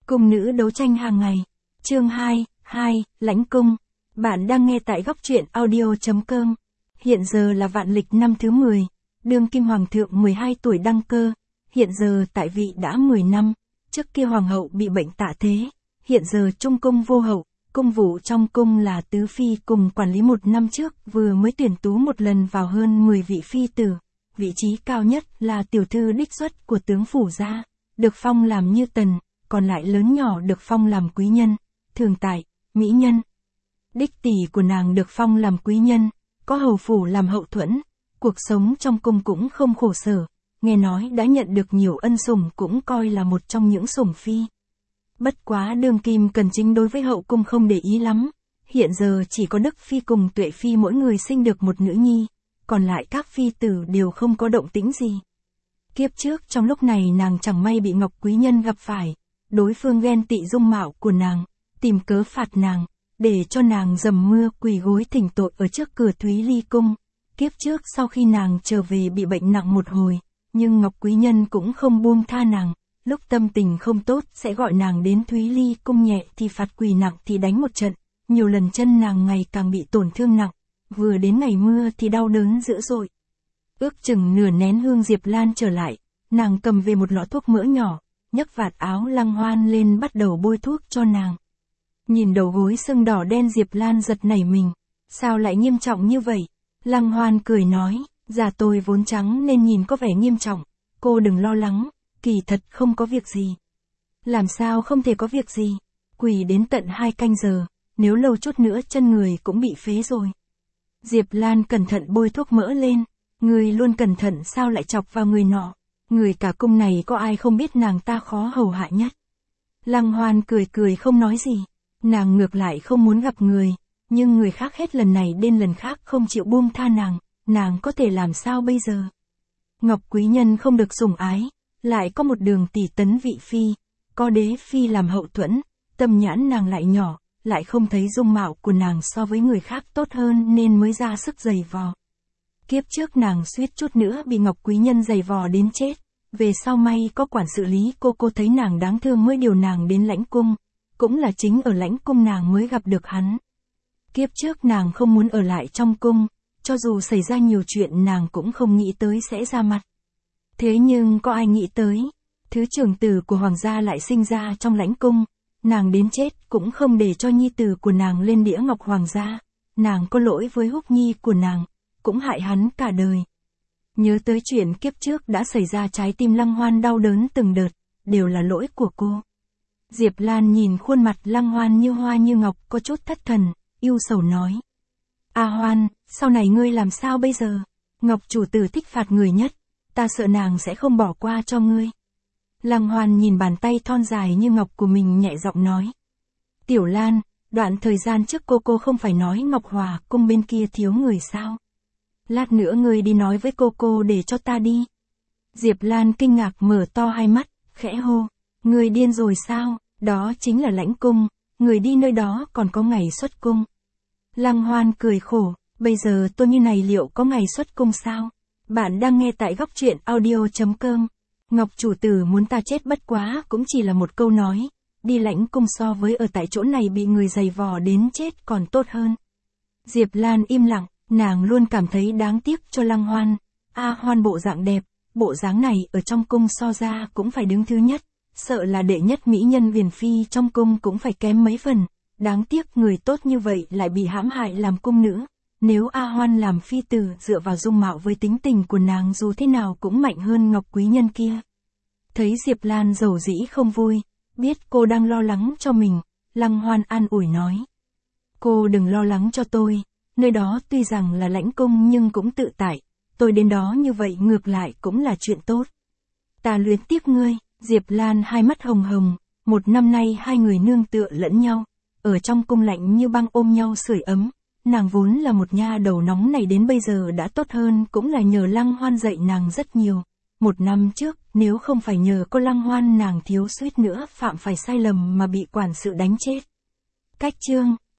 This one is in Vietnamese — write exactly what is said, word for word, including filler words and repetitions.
Cung nữ đấu tranh hàng ngày. Chương hai, hai, Lãnh cung. Bạn đang nghe tại góc truyện audio chấm com. Hiện giờ là vạn lịch năm thứ mười. Đương kim hoàng thượng mười hai tuổi đăng cơ. Hiện giờ tại vị đã mười năm. Trước kia hoàng hậu bị bệnh tạ thế. Hiện giờ trung cung vô hậu. Cung vụ trong cung là tứ phi cùng quản lý một năm trước vừa mới tuyển tú một lần vào hơn mười vị phi tử. Vị trí cao nhất là tiểu thư đích xuất của tướng phủ gia, được phong làm như tần, còn lại lớn nhỏ được phong làm quý nhân, thường tại, mỹ nhân. Đích tỷ của nàng được phong làm quý nhân, có hầu phủ làm hậu thuẫn, cuộc sống trong cung cũng không khổ sở, nghe nói đã nhận được nhiều ân sủng cũng coi là một trong những sủng phi. Bất quá đương kim Cần Chính đối với hậu cung không để ý lắm, hiện giờ chỉ có Đức Phi cùng Tuệ Phi mỗi người sinh được một nữ nhi, còn lại các phi tử đều không có động tĩnh gì. Kiếp trước trong lúc này nàng chẳng may bị Ngọc Quý Nhân gặp phải, đối phương ghen tị dung mạo của nàng, tìm cớ phạt nàng, để cho nàng dầm mưa quỳ gối thỉnh tội ở trước cửa Thúy Ly Cung. Kiếp trước sau khi nàng trở về bị bệnh nặng một hồi, nhưng Ngọc Quý Nhân cũng không buông tha nàng, lúc tâm tình không tốt sẽ gọi nàng đến Thúy Ly Cung, nhẹ thì phạt quỳ, nặng thì đánh một trận, nhiều lần chân nàng ngày càng bị tổn thương nặng, vừa đến ngày mưa thì đau đớn dữ dội. Ước chừng nửa nén hương Diệp Lan trở lại, nàng cầm về một lọ thuốc mỡ nhỏ, nhấc vạt áo Lăng Hoan lên bắt đầu bôi thuốc cho nàng. Nhìn đầu gối sưng đỏ đen Diệp Lan giật nảy mình, sao lại nghiêm trọng như vậy? Lăng Hoan cười nói, da tôi vốn trắng nên nhìn có vẻ nghiêm trọng, cô đừng lo lắng, kỳ thật không có việc gì. Làm sao không thể có việc gì? Quỳ đến tận hai canh giờ, nếu lâu chút nữa chân người cũng bị phế rồi. Diệp Lan cẩn thận bôi thuốc mỡ lên, người luôn cẩn thận sao lại chọc vào người nọ, người cả cung này có ai không biết nàng ta khó hầu hạ nhất. Lăng Hoan cười cười không nói gì, nàng ngược lại không muốn gặp người, nhưng người khác hết lần này đến lần khác không chịu buông tha nàng, nàng có thể làm sao bây giờ? Ngọc Quý Nhân không được sủng ái, lại có một đường tỷ tấn vị phi, có đế phi làm hậu thuẫn, tâm nhãn nàng lại nhỏ, lại không thấy dung mạo của nàng so với người khác tốt hơn nên mới ra sức giày vò. Kiếp trước nàng suýt chút nữa bị Ngọc Quý Nhân giày vò đến chết, về sau may có quản sự Lý cô cô thấy nàng đáng thương mới điều nàng đến Lãnh cung, cũng là chính ở Lãnh cung nàng mới gặp được hắn. Kiếp trước nàng không muốn ở lại trong cung, cho dù xảy ra nhiều chuyện nàng cũng không nghĩ tới sẽ ra mặt. Thế nhưng có ai nghĩ tới, thứ trưởng tử của hoàng gia lại sinh ra trong Lãnh cung, nàng đến chết cũng không để cho nhi tử của nàng lên đĩa ngọc hoàng gia, nàng có lỗi với Húc Nhi của nàng, cũng hại hắn cả đời. Nhớ tới chuyện kiếp trước đã xảy ra, trái tim Lăng Hoan đau đớn từng đợt, đều là lỗi của cô. Diệp Lan nhìn khuôn mặt Lăng Hoan như hoa như ngọc có chút thất thần, ưu sầu nói. A Hoan, sau này ngươi làm sao bây giờ? Ngọc chủ tử thích phạt người nhất, ta sợ nàng sẽ không bỏ qua cho ngươi. Lăng Hoan nhìn bàn tay thon dài như ngọc của mình nhẹ giọng nói. Tiểu Lan, đoạn thời gian trước cô cô không phải nói Ngọc Hòa cung bên kia thiếu người sao? Lát nữa ngươi đi nói với cô cô để cho ta đi. Diệp Lan kinh ngạc mở to hai mắt, khẽ hô. Ngươi điên rồi sao? Đó chính là Lãnh cung, người đi nơi đó còn có ngày xuất cung. Lăng Hoan cười khổ, bây giờ tôi như này liệu có ngày xuất cung sao? Bạn đang nghe tại góc truyện audio chấm com. Ngọc chủ tử muốn ta chết bất quá cũng chỉ là một câu nói, đi Lãnh cung so với ở tại chỗ này bị người giày vò đến chết còn tốt hơn. Diệp Lan im lặng, nàng luôn cảm thấy đáng tiếc cho Lăng Hoan. A Hoan bộ dạng đẹp, bộ dáng này ở trong cung so ra cũng phải đứng thứ nhất, sợ là đệ nhất mỹ nhân viền phi trong cung cũng phải kém mấy phần, đáng tiếc người tốt như vậy lại bị hãm hại làm cung nữ. Nếu A Hoan làm phi tử dựa vào dung mạo với tính tình của nàng dù thế nào cũng mạnh hơn Ngọc Quý Nhân kia. Thấy Diệp Lan dầu dĩ không vui, biết cô đang lo lắng cho mình, Lăng Hoan an ủi nói. Cô đừng lo lắng cho tôi, nơi đó tuy rằng là Lãnh cung nhưng cũng tự tại, tôi đến đó như vậy ngược lại cũng là chuyện tốt. Ta luyến tiếc ngươi. Diệp Lan hai mắt hồng hồng, một năm nay hai người nương tựa lẫn nhau, ở trong cung lạnh như băng ôm nhau sưởi ấm. Nàng vốn là một nha đầu nóng này đến bây giờ đã tốt hơn cũng là nhờ Lăng Hoan dạy nàng rất nhiều. Một năm trước, nếu không phải nhờ cô Lăng Hoan nàng thiếu suýt nữa phạm phải sai lầm mà bị quản sự đánh chết. Cách chương